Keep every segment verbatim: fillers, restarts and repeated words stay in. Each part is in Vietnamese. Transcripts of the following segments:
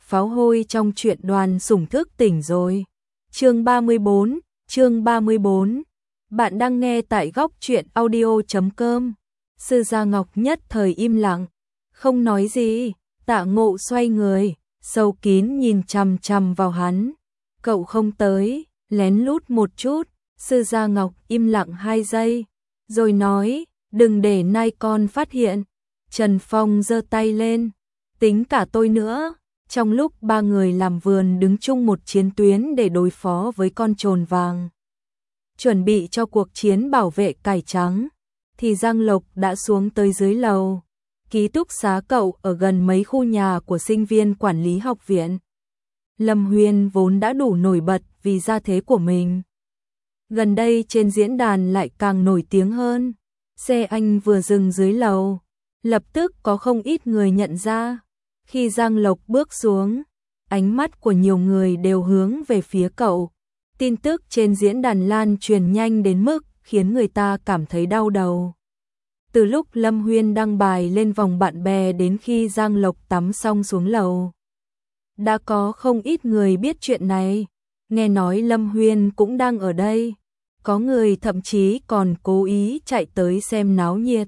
pháo hôi trong truyện Đoàn Sủng thức tỉnh rồi. Chương ba mươi bốn, chương ba mươi bốn. Bạn đang nghe tại góc truyện audio chấm com. Sư Gia Ngọc nhất thời im lặng, không nói gì. Tạ Ngộ xoay người, sâu kín nhìn chằm chằm vào hắn. Cậu không tới, lén lút một chút. Sư Gia Ngọc im lặng hai giây, rồi nói, đừng để nai con phát hiện. Trần Phong giơ tay lên, tính cả tôi nữa. Trong lúc ba người làm vườn đứng chung một chiến tuyến để đối phó với con trồn vàng, chuẩn bị cho cuộc chiến bảo vệ cải trắng, thì Giang Lộc đã xuống tới dưới lầu. Ký túc xá cậu ở gần mấy khu nhà của sinh viên quản lý học viện. Lâm Huyên vốn đã đủ nổi bật vì gia thế của mình, gần đây trên diễn đàn lại càng nổi tiếng hơn. Xe anh vừa dừng dưới lầu, lập tức có không ít người nhận ra. Khi Giang Lộc bước xuống, ánh mắt của nhiều người đều hướng về phía cậu. Tin tức trên diễn đàn lan truyền nhanh đến mức khiến người ta cảm thấy đau đầu. Từ lúc Lâm Huyên đăng bài lên vòng bạn bè đến khi Giang Lộc tắm xong xuống lầu, đã có không ít người biết chuyện này. Nghe nói Lâm Huyên cũng đang ở đây, có người thậm chí còn cố ý chạy tới xem náo nhiệt.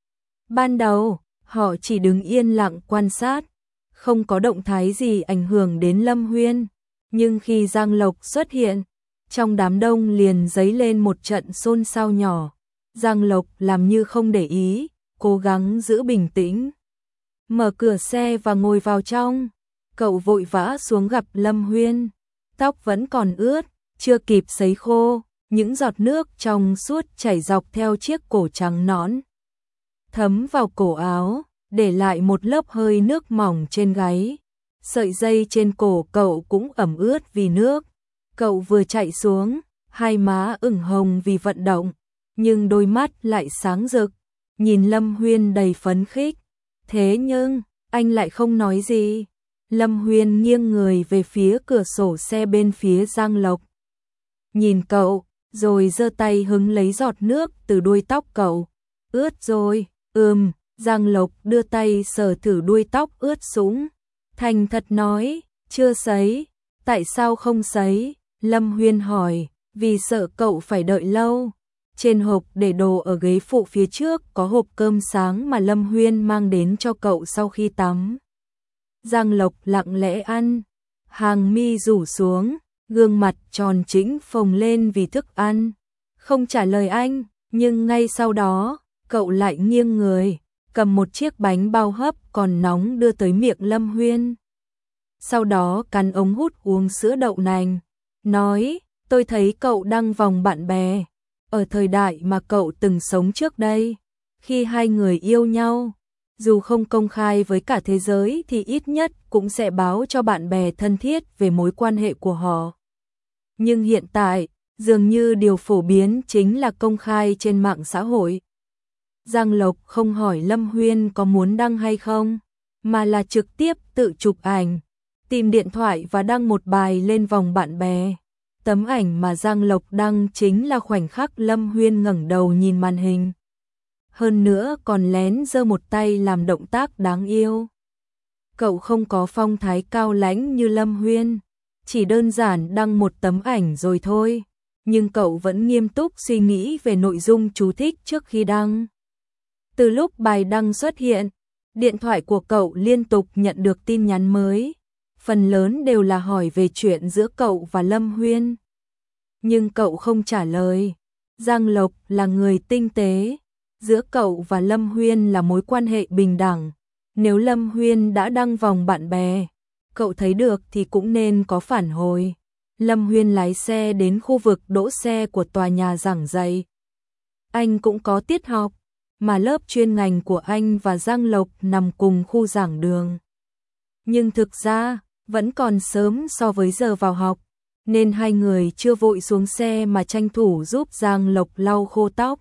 Ban đầu, họ chỉ đứng yên lặng quan sát, không có động thái gì ảnh hưởng đến Lâm Huyên. Nhưng khi Giang Lộc xuất hiện, trong đám đông liền dấy lên một trận xôn xao nhỏ. Giang Lộc làm như không để ý, cố gắng giữ bình tĩnh, mở cửa xe và ngồi vào trong. Cậu vội vã xuống gặp Lâm Huyên, tóc vẫn còn ướt, chưa kịp sấy khô, những giọt nước trong suốt chảy dọc theo chiếc cổ trắng nõn, thấm vào cổ áo, để lại một lớp hơi nước mỏng trên gáy. Sợi dây trên cổ cậu cũng ẩm ướt vì nước. Cậu vừa chạy xuống, hai má ửng hồng vì vận động, nhưng đôi mắt lại sáng rực, nhìn Lâm Huyên đầy phấn khích. Thế nhưng, anh lại không nói gì. Lâm Huyên nghiêng người về phía cửa sổ xe bên phía Giang Lộc, nhìn cậu, rồi giơ tay hứng lấy giọt nước từ đuôi tóc cậu. Ướt rồi. Ừm. Giang Lộc đưa tay sờ thử đuôi tóc ướt sũng, thành thật nói, chưa sấy. Tại sao không sấy? Lâm Huyên hỏi. Vì sợ cậu phải đợi lâu. Trên hộp để đồ ở ghế phụ phía trước có hộp cơm sáng mà Lâm Huyên mang đến cho cậu sau khi tắm. Giang Lộc lặng lẽ ăn, hàng mi rủ xuống, gương mặt tròn trĩnh phồng lên vì thức ăn, không trả lời anh. Nhưng ngay sau đó, cậu lại nghiêng người, cầm một chiếc bánh bao hấp còn nóng đưa tới miệng Lâm Huyên. Sau đó cắn ống hút uống sữa đậu nành, nói, tôi thấy cậu đăng vòng bạn bè, ở thời đại mà cậu từng sống trước đây, khi hai người yêu nhau, dù không công khai với cả thế giới thì ít nhất cũng sẽ báo cho bạn bè thân thiết về mối quan hệ của họ. Nhưng hiện tại, dường như điều phổ biến chính là công khai trên mạng xã hội. Giang Lộc không hỏi Lâm Huyên có muốn đăng hay không, mà là trực tiếp tự chụp ảnh, tìm điện thoại và đăng một bài lên vòng bạn bè. Tấm ảnh mà Giang Lộc đăng chính là khoảnh khắc Lâm Huyên ngẩng đầu nhìn màn hình. Hơn nữa còn lén giơ một tay làm động tác đáng yêu. Cậu không có phong thái cao lãnh như Lâm Huyên, chỉ đơn giản đăng một tấm ảnh rồi thôi, nhưng cậu vẫn nghiêm túc suy nghĩ về nội dung chú thích trước khi đăng. Từ lúc bài đăng xuất hiện, điện thoại của cậu liên tục nhận được tin nhắn mới, phần lớn đều là hỏi về chuyện giữa cậu và Lâm Huyên. Nhưng cậu không trả lời. Giang Lộc là người tinh tế, giữa cậu và Lâm Huyên là mối quan hệ bình đẳng. Nếu Lâm Huyên đã đăng vòng bạn bè, cậu thấy được thì cũng nên có phản hồi. Lâm Huyên lái xe đến khu vực đỗ xe của tòa nhà giảng dạy. Anh cũng có tiết học, mà lớp chuyên ngành của anh và Giang Lộc nằm cùng khu giảng đường. Nhưng thực ra, vẫn còn sớm so với giờ vào học, nên hai người chưa vội xuống xe mà tranh thủ giúp Giang Lộc lau khô tóc.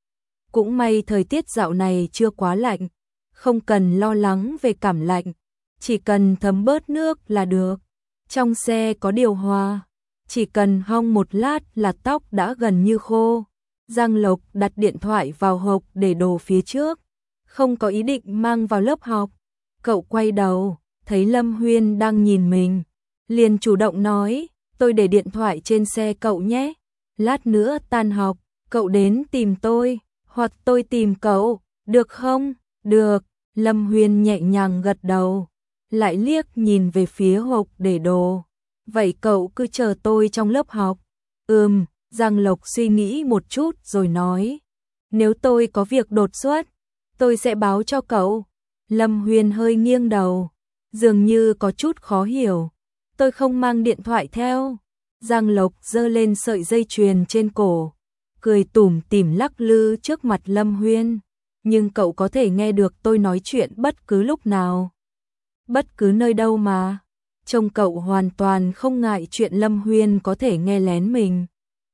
Cũng may thời tiết dạo này chưa quá lạnh, không cần lo lắng về cảm lạnh, chỉ cần thấm bớt nước là được. Trong xe có điều hòa, chỉ cần hong một lát là tóc đã gần như khô. Giang Lộc đặt điện thoại vào hộp để đồ phía trước, không có ý định mang vào lớp học. Cậu quay đầu, thấy Lâm Huyên đang nhìn mình, liền chủ động nói, tôi để điện thoại trên xe cậu nhé, lát nữa tan học, cậu đến tìm tôi, hoặc tôi tìm cậu, được không? Được, Lâm Huyên nhẹ nhàng gật đầu, lại liếc nhìn về phía hộp để đồ. Vậy cậu cứ chờ tôi trong lớp học. Ừm, Giang Lộc suy nghĩ một chút rồi nói, nếu tôi có việc đột xuất, tôi sẽ báo cho cậu. Lâm Huyên hơi nghiêng đầu, dường như có chút khó hiểu. Tôi không mang điện thoại theo. Giang Lộc giơ lên sợi dây chuyền trên cổ, cười tủm tỉm lắc lư trước mặt Lâm Huyên. Nhưng cậu có thể nghe được tôi nói chuyện bất cứ lúc nào, bất cứ nơi đâu mà. Trông cậu hoàn toàn không ngại chuyện Lâm Huyên có thể nghe lén mình.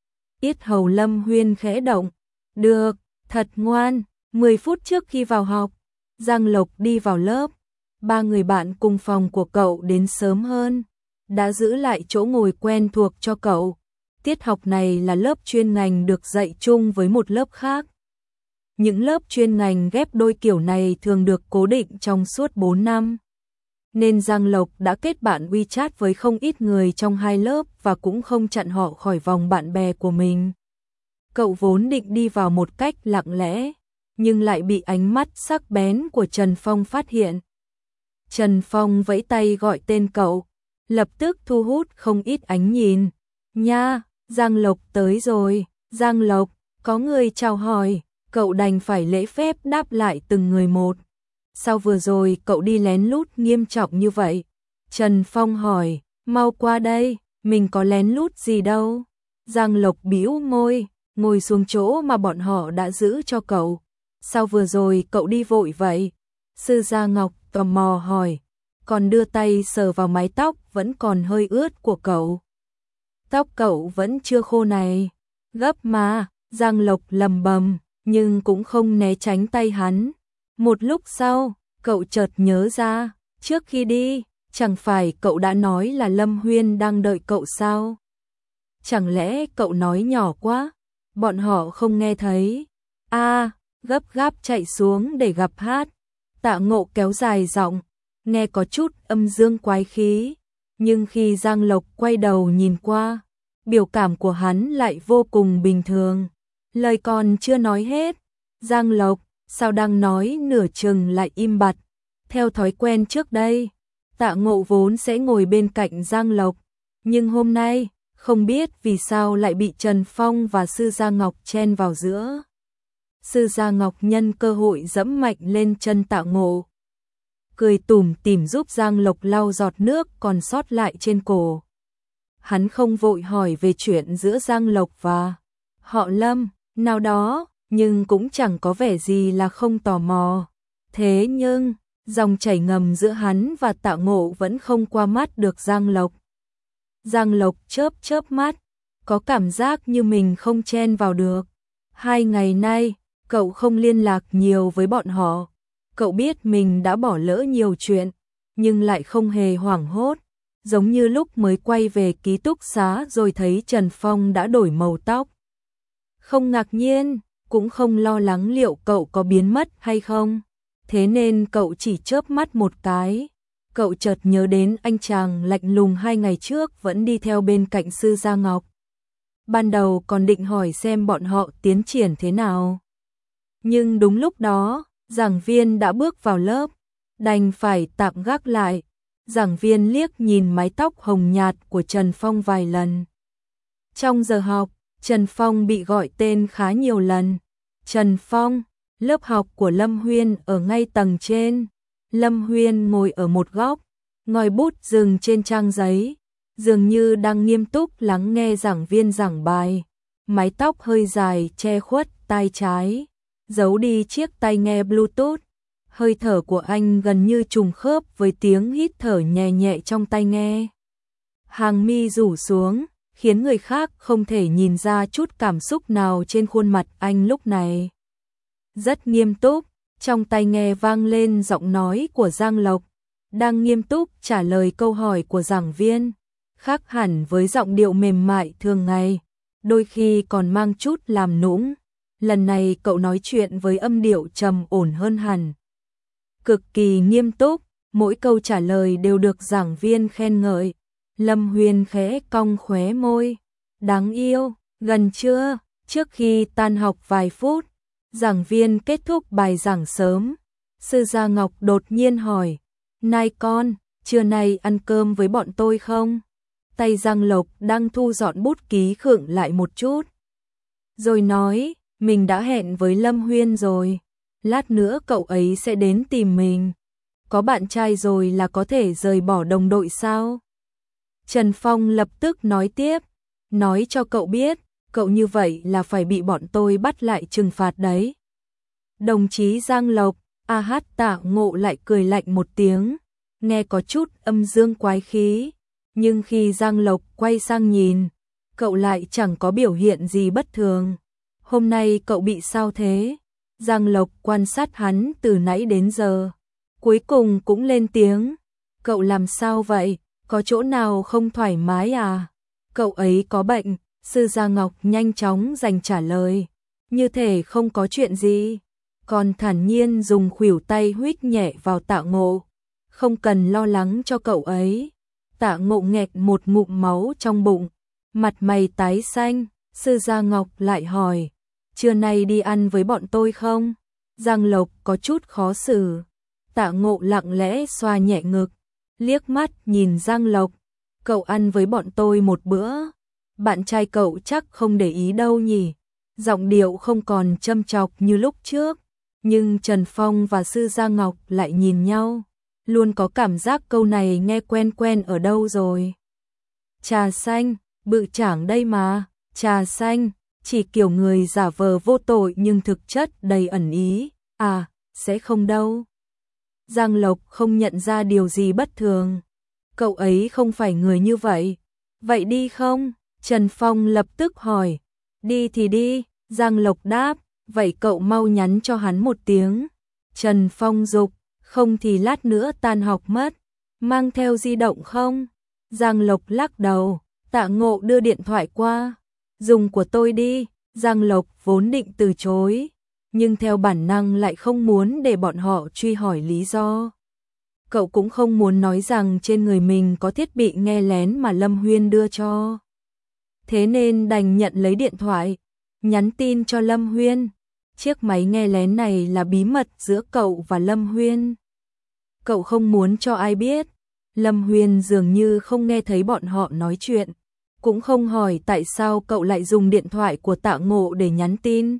Yết hầu Lâm Huyên khẽ động. Được, thật ngoan. mười phút trước khi vào học, Giang Lộc đi vào lớp. Ba người bạn cùng phòng của cậu đến sớm hơn, đã giữ lại chỗ ngồi quen thuộc cho cậu. Tiết học này là lớp chuyên ngành được dạy chung với một lớp khác. Những lớp chuyên ngành ghép đôi kiểu này thường được cố định trong suốt bốn năm. Nên Giang Lộc đã kết bạn WeChat với không ít người trong hai lớp và cũng không chặn họ khỏi vòng bạn bè của mình. Cậu vốn định đi vào một cách lặng lẽ, nhưng lại bị ánh mắt sắc bén của Trần Phong phát hiện. Trần Phong vẫy tay gọi tên cậu, lập tức thu hút không ít ánh nhìn. Nha, Giang Lộc tới rồi. Giang Lộc, có người chào hỏi, cậu đành phải lễ phép đáp lại từng người một. Sao vừa rồi cậu đi lén lút nghiêm trọng như vậy? Trần Phong hỏi, mau qua đây, mình có lén lút gì đâu. Giang Lộc bĩu môi, ngồi xuống chỗ mà bọn họ đã giữ cho cậu. Sao vừa rồi cậu đi vội vậy? Sư Gia Ngọc tò mò hỏi, còn đưa tay sờ vào mái tóc vẫn còn hơi ướt của cậu. Tóc cậu vẫn chưa khô này. Gấp mà, Giang Lộc lầm bầm, nhưng cũng không né tránh tay hắn. Một lúc sau, cậu chợt nhớ ra, trước khi đi, chẳng phải cậu đã nói là Lâm Huyên đang đợi cậu sao? Chẳng lẽ cậu nói nhỏ quá, bọn họ không nghe thấy? A, à, gấp gáp chạy xuống để gặp hát. Tạ Ngộ kéo dài giọng, nghe có chút âm dương quái khí, nhưng khi Giang Lộc quay đầu nhìn qua, biểu cảm của hắn lại vô cùng bình thường. Lời còn chưa nói hết, Giang Lộc sao đang nói nửa chừng lại im bặt. Theo thói quen trước đây, Tạ Ngộ vốn sẽ ngồi bên cạnh Giang Lộc, nhưng hôm nay, không biết vì sao lại bị Trần Phong và Sư Gia Ngọc chen vào giữa. Sư Gia Ngọc nhân cơ hội dẫm mạnh lên chân Tạ Ngộ, cười tủm tỉm giúp Giang Lộc lau giọt nước còn sót lại trên cổ. Hắn không vội hỏi về chuyện giữa Giang Lộc và họ Lâm nào đó, nhưng cũng chẳng có vẻ gì là không tò mò. Thế nhưng, dòng chảy ngầm giữa hắn và Tạ Ngộ vẫn không qua mắt được Giang Lộc. Giang Lộc chớp chớp mắt, có cảm giác như mình không chen vào được. Hai ngày nay, cậu không liên lạc nhiều với bọn họ. Cậu biết mình đã bỏ lỡ nhiều chuyện, nhưng lại không hề hoảng hốt. Giống như lúc mới quay về ký túc xá rồi thấy Trần Phong đã đổi màu tóc. Không ngạc nhiên, cũng không lo lắng liệu cậu có biến mất hay không. Thế nên cậu chỉ chớp mắt một cái. Cậu chợt nhớ đến anh chàng lạnh lùng hai ngày trước vẫn đi theo bên cạnh Sư Gia Ngọc. Ban đầu còn định hỏi xem bọn họ tiến triển thế nào. Nhưng đúng lúc đó, giảng viên đã bước vào lớp, đành phải tạm gác lại. Giảng viên liếc nhìn mái tóc hồng nhạt của Trần Phong vài lần. Trong giờ học, Trần Phong bị gọi tên khá nhiều lần. Trần Phong, lớp học của Lâm Huyên ở ngay tầng trên. Lâm Huyên ngồi ở một góc, ngòi bút dừng trên trang giấy, dường như đang nghiêm túc lắng nghe giảng viên giảng bài. Mái tóc hơi dài che khuất tai trái, giấu đi chiếc tai nghe Bluetooth. Hơi thở của anh gần như trùng khớp với tiếng hít thở nhẹ nhẹ trong tai nghe. Hàng mi rủ xuống, khiến người khác không thể nhìn ra chút cảm xúc nào trên khuôn mặt anh lúc này. Rất nghiêm túc, trong tai nghe vang lên giọng nói của Giang Lộc, đang nghiêm túc trả lời câu hỏi của giảng viên, khác hẳn với giọng điệu mềm mại thường ngày, đôi khi còn mang chút làm nũng. Lần này cậu nói chuyện với âm điệu trầm ổn hơn hẳn. Cực kỳ nghiêm túc, mỗi câu trả lời đều được giảng viên khen ngợi. Lâm Huyên khẽ cong khóe môi. Đáng yêu, gần chưa? Trước khi tan học vài phút, giảng viên kết thúc bài giảng sớm. Sư Gia Ngọc đột nhiên hỏi, này con, trưa nay ăn cơm với bọn tôi không? Tay Giang Lộc đang thu dọn bút ký khựng lại một chút. Rồi nói, mình đã hẹn với Lâm Huyên rồi. Lát nữa cậu ấy sẽ đến tìm mình. Có bạn trai rồi là có thể rời bỏ đồng đội sao? Trần Phong lập tức nói tiếp, nói cho cậu biết, cậu như vậy là phải bị bọn tôi bắt lại trừng phạt đấy. Đồng chí Giang Lộc, a hát Tạ Ngộ lại cười lạnh một tiếng, nghe có chút âm dương quái khí, nhưng khi Giang Lộc quay sang nhìn, cậu lại chẳng có biểu hiện gì bất thường. Hôm nay cậu bị sao thế? Giang Lộc quan sát hắn từ nãy đến giờ, cuối cùng cũng lên tiếng, cậu làm sao vậy? Có chỗ nào không thoải mái à? Cậu ấy có bệnh. Sư Gia Ngọc nhanh chóng dành trả lời, như thể không có chuyện gì, còn thản nhiên dùng khuỷu tay huýt nhẹ vào Tạ Ngộ, không cần lo lắng cho cậu ấy. Tạ Ngộ nghẹt một ngụm máu trong bụng, mặt mày tái xanh. Sư Gia Ngọc lại hỏi, trưa nay đi ăn với bọn tôi không? Giang Lộc có chút khó xử. Tạ Ngộ lặng lẽ xoa nhẹ ngực, liếc mắt nhìn Giang Lộc, cậu ăn với bọn tôi một bữa. Bạn trai cậu chắc không để ý đâu nhỉ? Giọng điệu không còn châm chọc như lúc trước, nhưng Trần Phong và Sư Gia Ngọc lại nhìn nhau, luôn có cảm giác câu này nghe quen quen ở đâu rồi. Trà xanh, bự chảng đây mà, trà xanh, chỉ kiểu người giả vờ vô tội nhưng thực chất đầy ẩn ý, à, sẽ không đâu. Giang Lộc không nhận ra điều gì bất thường, cậu ấy không phải người như vậy. Vậy đi không? Trần Phong lập tức hỏi. Đi thì đi, Giang Lộc đáp, vậy cậu mau nhắn cho hắn một tiếng. Trần Phong dục, không thì lát nữa tan học mất, mang theo di động không? Giang Lộc lắc đầu, Tạ Ngộ đưa điện thoại qua, dùng của tôi đi. Giang Lộc vốn định từ chối, nhưng theo bản năng lại không muốn để bọn họ truy hỏi lý do. Cậu cũng không muốn nói rằng trên người mình có thiết bị nghe lén mà Lâm Huyên đưa cho. Thế nên đành nhận lấy điện thoại, nhắn tin cho Lâm Huyên. Chiếc máy nghe lén này là bí mật giữa cậu và Lâm Huyên. Cậu không muốn cho ai biết. Lâm Huyên dường như không nghe thấy bọn họ nói chuyện, cũng không hỏi tại sao cậu lại dùng điện thoại của Tạ Ngộ để nhắn tin.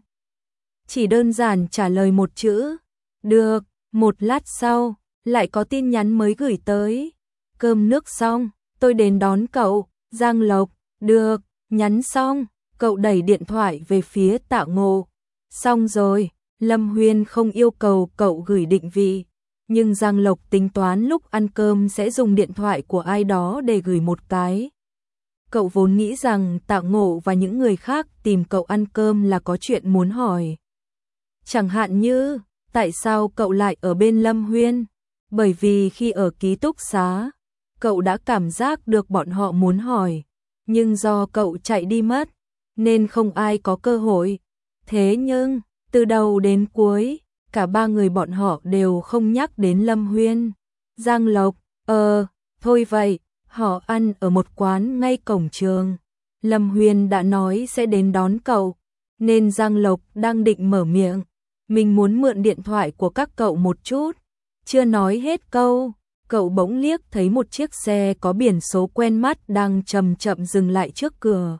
Chỉ đơn giản trả lời một chữ, được. Một lát sau, lại có tin nhắn mới gửi tới. Cơm nước xong, tôi đến đón cậu. Giang Lộc, được. Nhắn xong, cậu đẩy điện thoại về phía Tạ Ngộ. Xong rồi, Lâm Huyên không yêu cầu cậu gửi định vị, nhưng Giang Lộc tính toán lúc ăn cơm sẽ dùng điện thoại của ai đó để gửi một cái. Cậu vốn nghĩ rằng Tạ Ngộ và những người khác tìm cậu ăn cơm là có chuyện muốn hỏi. Chẳng hạn như, tại sao cậu lại ở bên Lâm Huyên? Bởi vì khi ở ký túc xá, cậu đã cảm giác được bọn họ muốn hỏi, nhưng do cậu chạy đi mất, nên không ai có cơ hội. Thế nhưng, từ đầu đến cuối, cả ba người bọn họ đều không nhắc đến Lâm Huyên. Giang Lộc, ờ, thôi vậy, họ ăn ở một quán ngay cổng trường. Lâm Huyên đã nói sẽ đến đón cậu, nên Giang Lộc đang định mở miệng. Mình muốn mượn điện thoại của các cậu một chút. Chưa nói hết câu, cậu bỗng liếc thấy một chiếc xe có biển số quen mắt đang chậm chậm dừng lại trước cửa.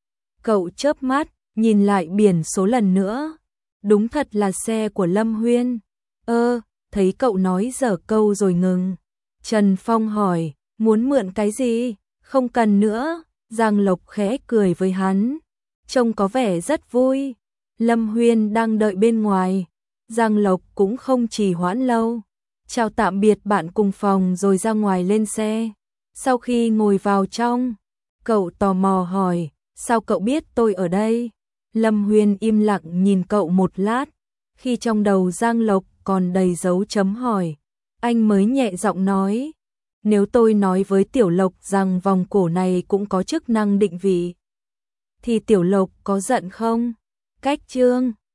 Cậu chớp mắt, nhìn lại biển số lần nữa. Đúng thật là xe của Lâm Huyên. Ơ, thấy cậu nói dở câu rồi ngừng. Trần Phong hỏi, muốn mượn cái gì? Không cần nữa. Giang Lộc khẽ cười với hắn, trông có vẻ rất vui. Lâm Huyên đang đợi bên ngoài. Giang Lộc cũng không trì hoãn lâu, chào tạm biệt bạn cùng phòng rồi ra ngoài lên xe. Sau khi ngồi vào trong, cậu tò mò hỏi, sao cậu biết tôi ở đây? Lâm Huyên im lặng nhìn cậu một lát, khi trong đầu Giang Lộc còn đầy dấu chấm hỏi, anh mới nhẹ giọng nói, nếu tôi nói với Tiểu Lộc rằng vòng cổ này cũng có chức năng định vị, thì Tiểu Lộc có giận không? Cách chương